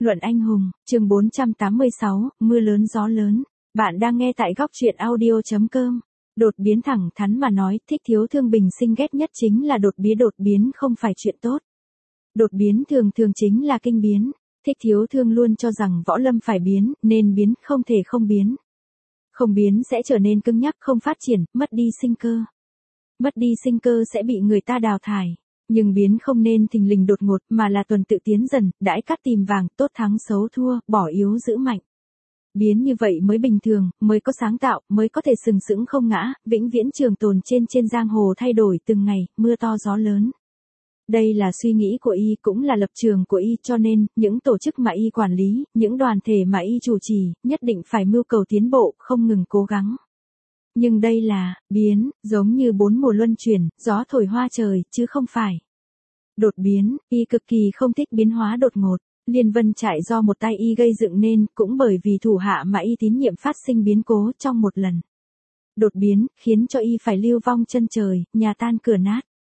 Luận anh hùng, chương 486, mưa lớn gió lớn. Bạn đang nghe tại góc truyện audio.com. Đột biến thẳng thắn mà nói, Thích Thiếu Thương bình sinh ghét nhất chính là đột biến không phải chuyện tốt. Đột biến thường thường chính là kinh biến. Thích Thiếu Thương luôn cho rằng võ lâm phải biến, nên biến, không thể không biến. Không biến sẽ trở nên cứng nhắc, không phát triển, mất đi sinh cơ. Mất đi sinh cơ sẽ bị người ta đào thải. Nhưng biến không nên thình lình đột ngột mà là tuần tự tiến dần, đãi cát tìm vàng, tốt thắng xấu thua, bỏ yếu giữ mạnh. Biến như vậy mới bình thường, mới có sáng tạo, mới có thể sừng sững không ngã, vĩnh viễn trường tồn trên giang hồ thay đổi từng ngày, mưa to gió lớn. Đây là suy nghĩ của y, cũng là lập trường của y, cho nên, những tổ chức mà y quản lý, những đoàn thể mà y chủ trì, nhất định phải mưu cầu tiến bộ, không ngừng cố gắng. Nhưng đây là biến, giống như bốn mùa luân chuyển, gió thổi hoa trời, chứ không phải đột biến. Y cực kỳ không thích biến hóa đột ngột. Liên Vân Trại do một tay y gây dựng nên, cũng bởi vì thủ hạ mà y tín nhiệm phát sinh biến cố trong một lần đột biến, khiến cho y phải lưu vong chân trời, nhà tan cửa nát.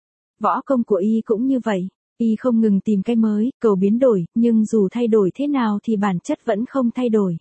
Võ công của y cũng như vậy, y không ngừng tìm cái mới, cầu biến đổi, nhưng dù thay đổi thế nào thì bản chất vẫn không thay đổi.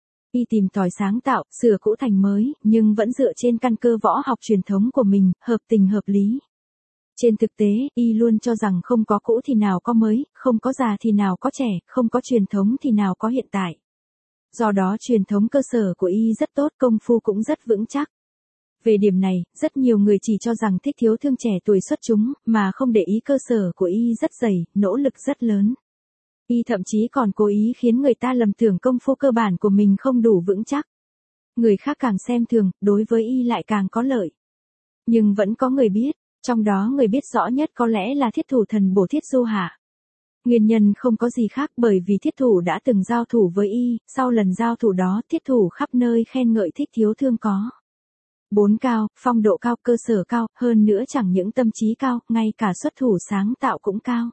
Y tìm tòi sáng tạo, sửa cũ thành mới, nhưng vẫn dựa trên căn cơ võ học truyền thống của mình, hợp tình hợp lý. Trên thực tế, y luôn cho rằng không có cũ thì nào có mới, không có già thì nào có trẻ, không có truyền thống thì nào có hiện tại. Do đó truyền thống cơ sở của y rất tốt, công phu cũng rất vững chắc. Về điểm này, rất nhiều người chỉ cho rằng Thích Thiếu Thương trẻ tuổi xuất chúng, mà không để ý cơ sở của y rất dày, nỗ lực rất lớn. Y thậm chí còn cố ý khiến người ta lầm tưởng công phu cơ bản của mình không đủ vững chắc. Người khác càng xem thường, đối với y lại càng có lợi. Nhưng vẫn có người biết, trong đó người biết rõ nhất có lẽ là thiết thủ thần bổ Thiết Du Hạ. Nguyên nhân không có gì khác bởi vì thiết thủ đã từng giao thủ với y, sau lần giao thủ đó thiết thủ khắp nơi khen ngợi Thích Thiếu Thương có bốn cao, phong độ cao, cơ sở cao, hơn nữa chẳng những tâm trí cao, ngay cả xuất thủ sáng tạo cũng cao.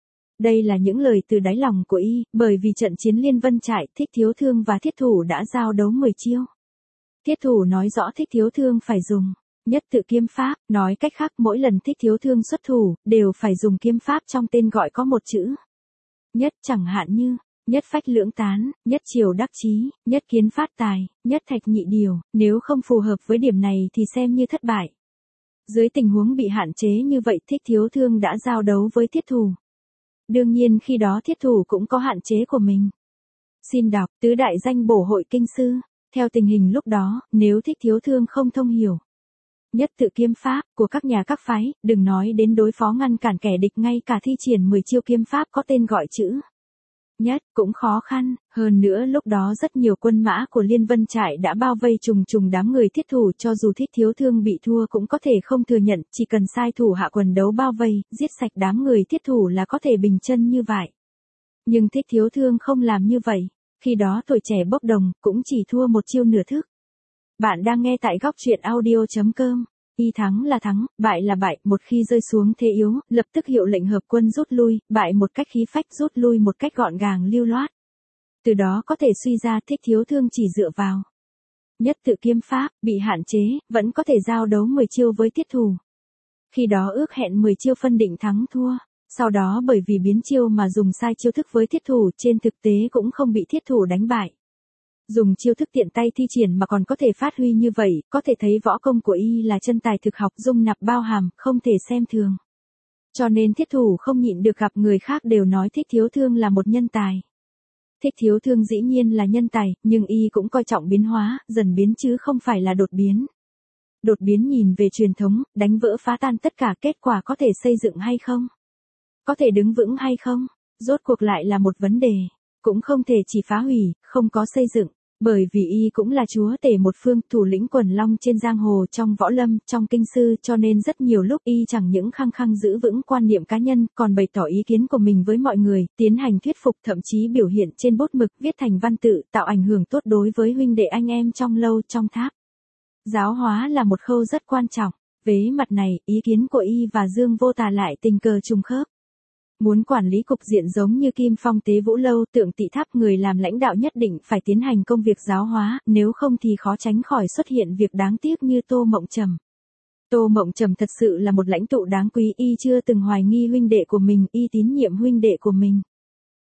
Đây là những lời từ đáy lòng của y, bởi vì trận chiến Liên Vân Trại, Thích Thiếu Thương và thiết thủ đã giao đấu 10 chiêu. Thiết thủ nói rõ Thích Thiếu Thương phải dùng nhất tự kiếm pháp, nói cách khác mỗi lần Thích Thiếu Thương xuất thủ, đều phải dùng kiếm pháp trong tên gọi có một chữ nhất, chẳng hạn như nhất phách lưỡng tán, nhất triều đắc chí, nhất kiến phát tài, nhất thạch nhị điều, nếu không phù hợp với điểm này thì xem như thất bại. Dưới tình huống bị hạn chế như vậy, Thích Thiếu Thương đã giao đấu với thiết thủ. Đương nhiên khi đó thiết thủ cũng có hạn chế của mình. Xin đọc tứ đại danh bổ hội kinh sư. Theo tình hình lúc đó, nếu Thích Thiếu Thương không thông hiểu nhất tự kiếm pháp của các nhà các phái, đừng nói đến đối phó ngăn cản kẻ địch, ngay cả thi triển 10 chiêu kiếm pháp có tên gọi chữ nhất cũng khó khăn. Hơn nữa lúc đó rất nhiều quân mã của Liên Vân Trại đã bao vây trùng đám người thiết thủ, cho dù Thích Thiếu Thương bị thua cũng có thể không thừa nhận, chỉ cần sai thủ hạ quần đấu bao vây, giết sạch đám người thiết thủ là có thể bình chân như vậy. Nhưng Thích Thiếu Thương không làm như vậy, khi đó tuổi trẻ bốc đồng, cũng chỉ thua một chiêu nửa thức. Bạn đang nghe tại góc truyện audio.com. Y thắng là thắng, bại là bại, một khi rơi xuống thế yếu, lập tức hiệu lệnh hợp quân rút lui, bại một cách khí phách, rút lui một cách gọn gàng lưu loát. Từ đó có thể suy ra Thích Thiếu Thương chỉ dựa vào nhất tự kiếm pháp, bị hạn chế, vẫn có thể giao đấu 10 chiêu với thiết thủ. Khi đó ước hẹn 10 chiêu phân định thắng thua, sau đó bởi vì biến chiêu mà dùng sai chiêu thức với thiết thủ, trên thực tế cũng không bị thiết thủ đánh bại. Dùng chiêu thức tiện tay thi triển mà còn có thể phát huy như vậy, có thể thấy võ công của y là chân tài thực học, dung nạp bao hàm, không thể xem thường. Cho nên thiết thủ không nhịn được gặp người khác đều nói Thích Thiếu Thương là một nhân tài. Thích Thiếu Thương dĩ nhiên là nhân tài, nhưng y cũng coi trọng biến hóa, dần biến chứ không phải là đột biến. Đột biến nhìn về truyền thống, đánh vỡ phá tan tất cả, kết quả có thể xây dựng hay không? Có thể đứng vững hay không? Rốt cuộc lại là một vấn đề. Cũng không thể chỉ phá hủy, không có xây dựng, bởi vì y cũng là chúa tể một phương, thủ lĩnh quần long trên giang hồ, trong võ lâm, trong kinh sư, cho nên rất nhiều lúc y chẳng những khăng giữ vững quan niệm cá nhân, còn bày tỏ ý kiến của mình với mọi người, tiến hành thuyết phục, thậm chí biểu hiện trên bút mực, viết thành văn tự, tạo ảnh hưởng tốt đối với huynh đệ anh em trong lâu, trong tháp. Giáo hóa là một khâu rất quan trọng. Vế mặt này, ý kiến của y và Dương Vô Tà lại tình cờ trùng khớp. Muốn quản lý cục diện giống như Kim Phong Tế Vũ Lâu, Tượng Tị Tháp, người làm lãnh đạo nhất định phải tiến hành công việc giáo hóa, nếu không thì khó tránh khỏi xuất hiện việc đáng tiếc như Tô Mộng Trầm. Tô Mộng Trầm thật sự là một lãnh tụ đáng quý, y chưa từng hoài nghi huynh đệ của mình, y tín nhiệm huynh đệ của mình.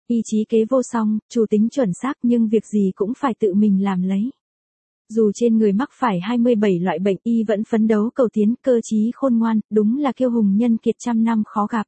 Y trí kế vô song, chủ tính chuẩn xác nhưng việc gì cũng phải tự mình làm lấy. Dù trên người mắc phải 27 loại bệnh, y vẫn phấn đấu cầu tiến, cơ trí khôn ngoan, đúng là kiêu hùng nhân kiệt trăm năm khó gặp.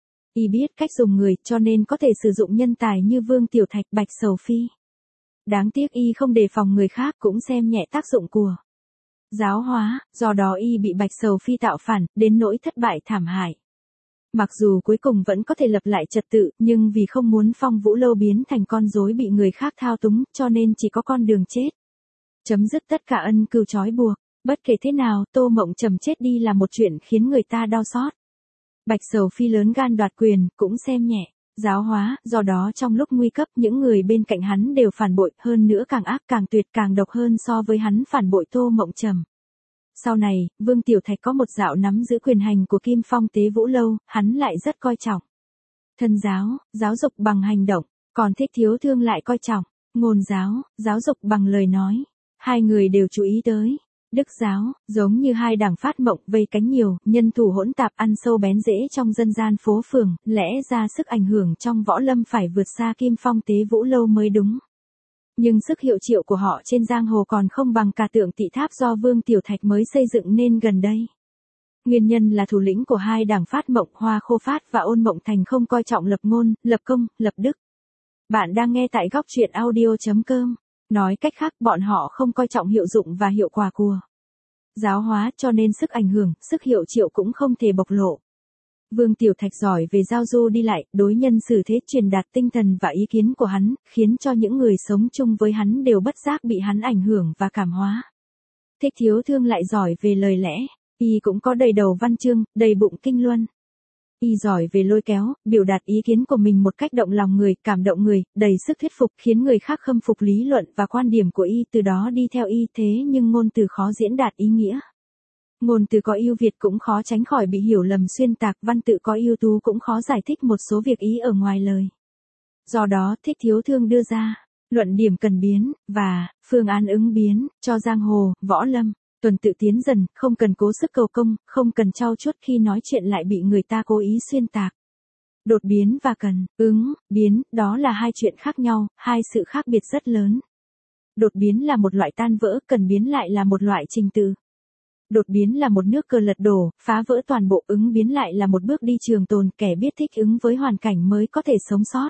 Y biết cách dùng người, cho nên có thể sử dụng nhân tài như Vương Tiểu Thạch, Bạch Sầu Phi. Đáng tiếc y không đề phòng người khác, cũng xem nhẹ tác dụng của giáo hóa, do đó y bị Bạch Sầu Phi tạo phản, đến nỗi thất bại thảm hại. Mặc dù cuối cùng vẫn có thể lập lại trật tự, nhưng vì không muốn Phong Vũ Lâu biến thành con rối bị người khác thao túng, cho nên chỉ có con đường chết. Chấm dứt tất cả ân cừu trói buộc. Bất kể thế nào, Tô Mộng Trầm chết đi là một chuyện khiến người ta đau xót. Bạch Sầu Phi lớn gan đoạt quyền, cũng xem nhẹ giáo hóa, do đó trong lúc nguy cấp những người bên cạnh hắn đều phản bội, hơn nữa càng ác càng tuyệt càng độc hơn so với hắn phản bội Tô Mộng Trầm. Sau này, Vương Tiểu Thạch có một dạo nắm giữ quyền hành của Kim Phong Tế Vũ Lâu, hắn lại rất coi trọng thân giáo, giáo dục bằng hành động, còn Thích Thiếu Thương lại coi trọng ngôn giáo, giáo dục bằng lời nói. Hai người đều chú ý tới đức giáo, giống như hai đảng phát mộng vây cánh nhiều, nhân thủ hỗn tạp ăn sâu bén rễ trong dân gian phố phường, lẽ ra sức ảnh hưởng trong võ lâm phải vượt xa Kim Phong Tế Vũ Lâu mới đúng. Nhưng sức hiệu triệu của họ trên giang hồ còn không bằng cả Tượng Tị Tháp do Vương Tiểu Thạch mới xây dựng nên gần đây. Nguyên nhân là thủ lĩnh của hai đảng Phát Mộng, Hoa Khô Phát và Ôn Mộng Thành không coi trọng lập ngôn, lập công, lập đức. Bạn đang nghe tại góc truyện audio.com. Nói cách khác, bọn họ không coi trọng hiệu dụng và hiệu quả của giáo hóa, cho nên sức ảnh hưởng, sức hiệu triệu cũng không thể bộc lộ. Vương Tiểu Thạch giỏi về giao du đi lại, đối nhân xử thế, truyền đạt tinh thần và ý kiến của hắn, khiến cho những người sống chung với hắn đều bất giác bị hắn ảnh hưởng và cảm hóa. Thích Thiếu Thương lại giỏi về lời lẽ, y cũng có đầy đầu văn chương, đầy bụng kinh luân. Y giỏi về lôi kéo, biểu đạt ý kiến của mình một cách động lòng người, cảm động người, đầy sức thuyết phục, khiến người khác khâm phục lý luận và quan điểm của y, từ đó đi theo y. Thế nhưng ngôn từ khó diễn đạt ý nghĩa. Ngôn từ có ưu việt cũng khó tránh khỏi bị hiểu lầm xuyên tạc, văn tự có ưu tú cũng khó giải thích một số việc ý ở ngoài lời. Do đó, Thích Thiếu Thương đưa ra luận điểm cần biến và phương án ứng biến cho giang hồ, võ lâm tuần tự tiến dần, không cần cố sức cầu công, không cần trau chuốt khi nói chuyện lại bị người ta cố ý xuyên tạc. Đột biến và cần ứng biến, đó là hai chuyện khác nhau, hai sự khác biệt rất lớn. Đột biến là một loại tan vỡ, cần biến lại là một loại trình tự. Đột biến là một nước cờ lật đổ, phá vỡ toàn bộ, ứng biến lại là một bước đi trường tồn, kẻ biết thích ứng với hoàn cảnh mới có thể sống sót.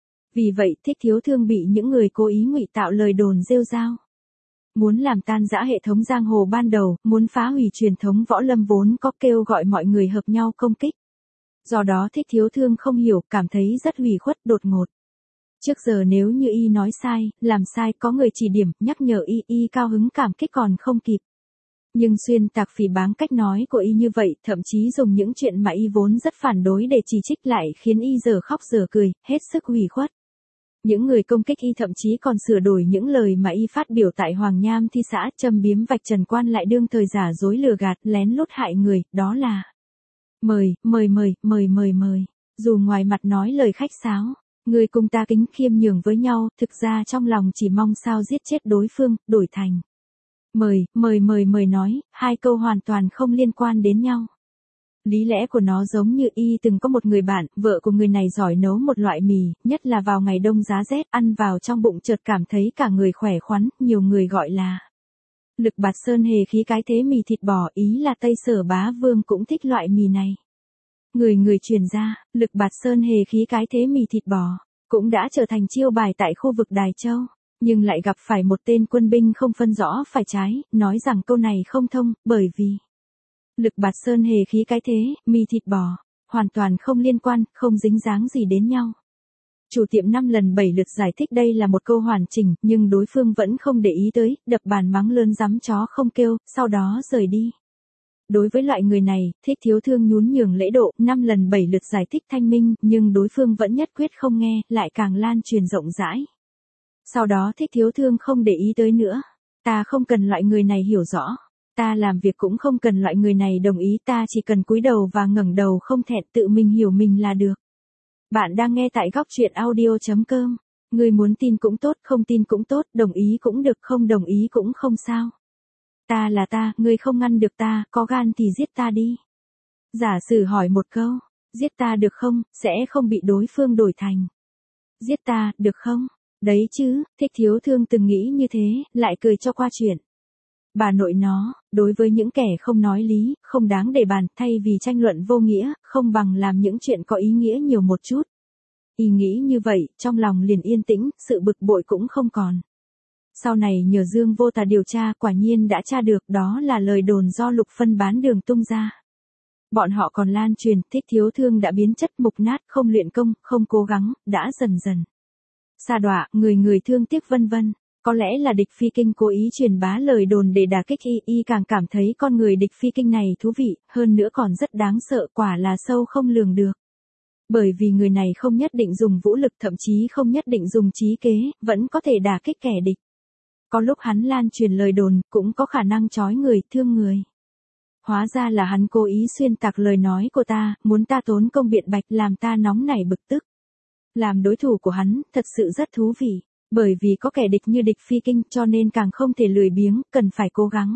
Vì vậy, Thích Thiếu Thương bị những người cố ý ngụy tạo lời đồn rêu rao. Muốn làm tan rã hệ thống giang hồ ban đầu, muốn phá hủy truyền thống võ lâm vốn có, kêu gọi mọi người hợp nhau công kích. Do đó Thích Thiếu Thương không hiểu, cảm thấy rất ủy khuất, đột ngột. Trước giờ nếu như y nói sai, làm sai, có người chỉ điểm, nhắc nhở y cao hứng cảm kích còn không kịp. Nhưng xuyên tạc phỉ báng cách nói của y như vậy, thậm chí dùng những chuyện mà y vốn rất phản đối để chỉ trích lại, khiến y giờ khóc giờ cười, hết sức ủy khuất. Những người công kích y thậm chí còn sửa đổi những lời mà y phát biểu tại Hoàng Nham Thi xã, châm biếm vạch trần quan lại đương thời, giả dối lừa gạt, lén lút hại người, đó là mời. Dù ngoài mặt nói lời khách sáo, người cùng ta kính khiêm nhường với nhau, thực ra trong lòng chỉ mong sao giết chết đối phương, đổi thành mời nói, hai câu hoàn toàn không liên quan đến nhau. Lý lẽ của nó giống như y từng có một người bạn, vợ của người này giỏi nấu một loại mì, nhất là vào ngày đông giá rét, ăn vào trong bụng chợt cảm thấy cả người khỏe khoắn, nhiều người gọi là Lực Bạt Sơn hề khí cái thế mì thịt bò, ý là Tây Sở Bá Vương cũng thích loại mì này. Người truyền ra, Lực Bạt Sơn hề khí cái thế mì thịt bò, cũng đã trở thành chiêu bài tại khu vực Đài Châu, nhưng lại gặp phải một tên quân binh không phân rõ phải trái, nói rằng câu này không thông, bởi vì Lực Bạt Sơn hề khí cái thế, mì thịt bò, hoàn toàn không liên quan, không dính dáng gì đến nhau. Chủ tiệm 5 lần 7 lượt giải thích đây là một câu hoàn chỉnh, nhưng đối phương vẫn không để ý tới, đập bàn mắng lớn dám chó không kêu, sau đó rời đi. Đối với loại người này, Thích Thiếu Thương nhún nhường lễ độ, 5 lần 7 lượt giải thích thanh minh, nhưng đối phương vẫn nhất quyết không nghe, lại càng lan truyền rộng rãi. Sau đó Thích Thiếu Thương không để ý tới nữa. Ta không cần loại người này hiểu rõ. Ta làm việc cũng không cần loại người này đồng ý, ta chỉ cần cúi đầu và ngẩng đầu không thẹn, tự mình hiểu mình là được. Bạn đang nghe tại góc truyện audio.com. Người muốn tin cũng tốt, không tin cũng tốt, đồng ý cũng được, không đồng ý cũng không sao. Ta là ta, ngươi không ngăn được ta, có gan thì giết ta đi. Giả sử hỏi một câu, giết ta được không, sẽ không bị đối phương đổi thành Giết ta, được không? Đấy chứ, Thích Thiếu Thương từng nghĩ như thế, lại cười cho qua chuyện. Bà nội nó, đối với những kẻ không nói lý, không đáng để bàn, thay vì tranh luận vô nghĩa, không bằng làm những chuyện có ý nghĩa nhiều một chút. Y nghĩ như vậy, trong lòng liền yên tĩnh, sự bực bội cũng không còn. Sau này nhờ Dương Vô Tà điều tra, quả nhiên đã tra được, đó là lời đồn do Lục Phân bán đường tung ra. Bọn họ còn lan truyền, Thích Thiếu Thương đã biến chất mục nát, không luyện công, không cố gắng, đã dần dần sa đọa, người người thương tiếc vân vân. Có lẽ là địch phi kinh cố ý truyền bá lời đồn để đả kích y càng cảm thấy con người địch phi kinh này thú vị, hơn nữa còn rất đáng sợ, quả là sâu không lường được. Bởi vì người này không nhất định dùng vũ lực, thậm chí không nhất định dùng trí kế, vẫn có thể đả kích kẻ địch. Có lúc hắn lan truyền lời đồn, cũng có khả năng chói người, thương người. Hóa ra là hắn cố ý xuyên tạc lời nói của ta, muốn ta tốn công biện bạch, làm ta nóng nảy bực tức. Làm đối thủ của hắn, thật sự rất thú vị. Bởi vì có kẻ địch như địch phi kinh, cho nên càng không thể lười biếng, cần phải cố gắng.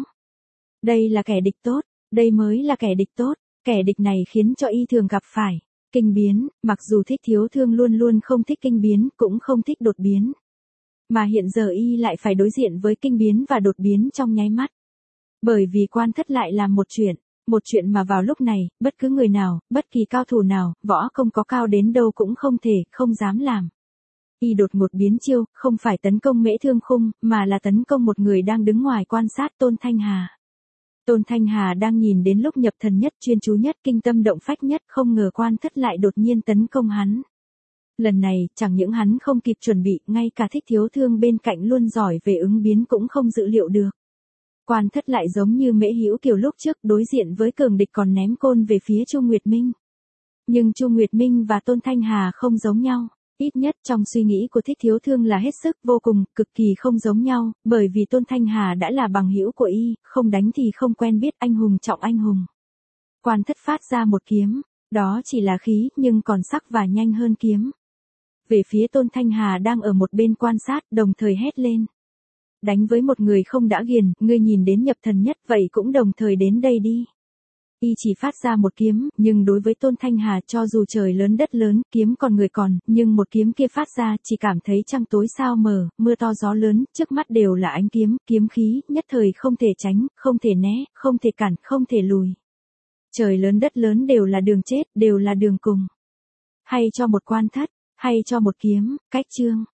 Đây là kẻ địch tốt, đây mới là kẻ địch tốt. Kẻ địch này khiến cho y thường gặp phải kinh biến, mặc dù Thích Thiếu Thương luôn luôn không thích kinh biến, cũng không thích đột biến. Mà hiện giờ y lại phải đối diện với kinh biến và đột biến trong nháy mắt. Bởi vì Quan Thất lại làm một chuyện mà vào lúc này, bất cứ người nào, bất kỳ cao thủ nào, võ công có cao đến đâu cũng không thể, không dám làm. Y đột ngột biến chiêu, không phải tấn công Mễ Thương Khung, mà là tấn công một người đang đứng ngoài quan sát, Tôn Thanh Hà. Tôn Thanh Hà đang nhìn đến lúc nhập thần nhất, chuyên chú nhất, kinh tâm động phách nhất, không ngờ Quan Thất lại đột nhiên tấn công hắn. Lần này, chẳng những hắn không kịp chuẩn bị, ngay cả Thích Thiếu Thương bên cạnh luôn giỏi về ứng biến cũng không dự liệu được. Quan Thất lại giống như Mễ Hữu Kiều lúc trước, đối diện với cường địch còn ném côn về phía Chu Nguyệt Minh. Nhưng Chu Nguyệt Minh và Tôn Thanh Hà không giống nhau. Ít nhất trong suy nghĩ của Thích Thiếu Thương là hết sức, vô cùng, cực kỳ không giống nhau, bởi vì Tôn Thanh Hà đã là bằng hữu của y, không đánh thì không quen biết, anh hùng trọng anh hùng. Quan Thất phát ra một kiếm, đó chỉ là khí, nhưng còn sắc và nhanh hơn kiếm. Về phía Tôn Thanh Hà đang ở một bên quan sát, đồng thời hét lên. Đánh với một người không đã ghiền, ngươi nhìn đến nhập thần nhất, vậy cũng đồng thời đến đây đi. Y chỉ phát ra một kiếm, nhưng đối với Tôn Thanh Hà, cho dù trời lớn đất lớn, kiếm còn người còn, nhưng một kiếm kia phát ra, chỉ cảm thấy trăng tối sao mờ, mưa to gió lớn, trước mắt đều là ánh kiếm, kiếm khí, nhất thời không thể tránh, không thể né, không thể cản, không thể lùi. Trời lớn đất lớn đều là đường chết, đều là đường cùng. Hay cho một Quan Thất, hay cho một kiếm, cách chương.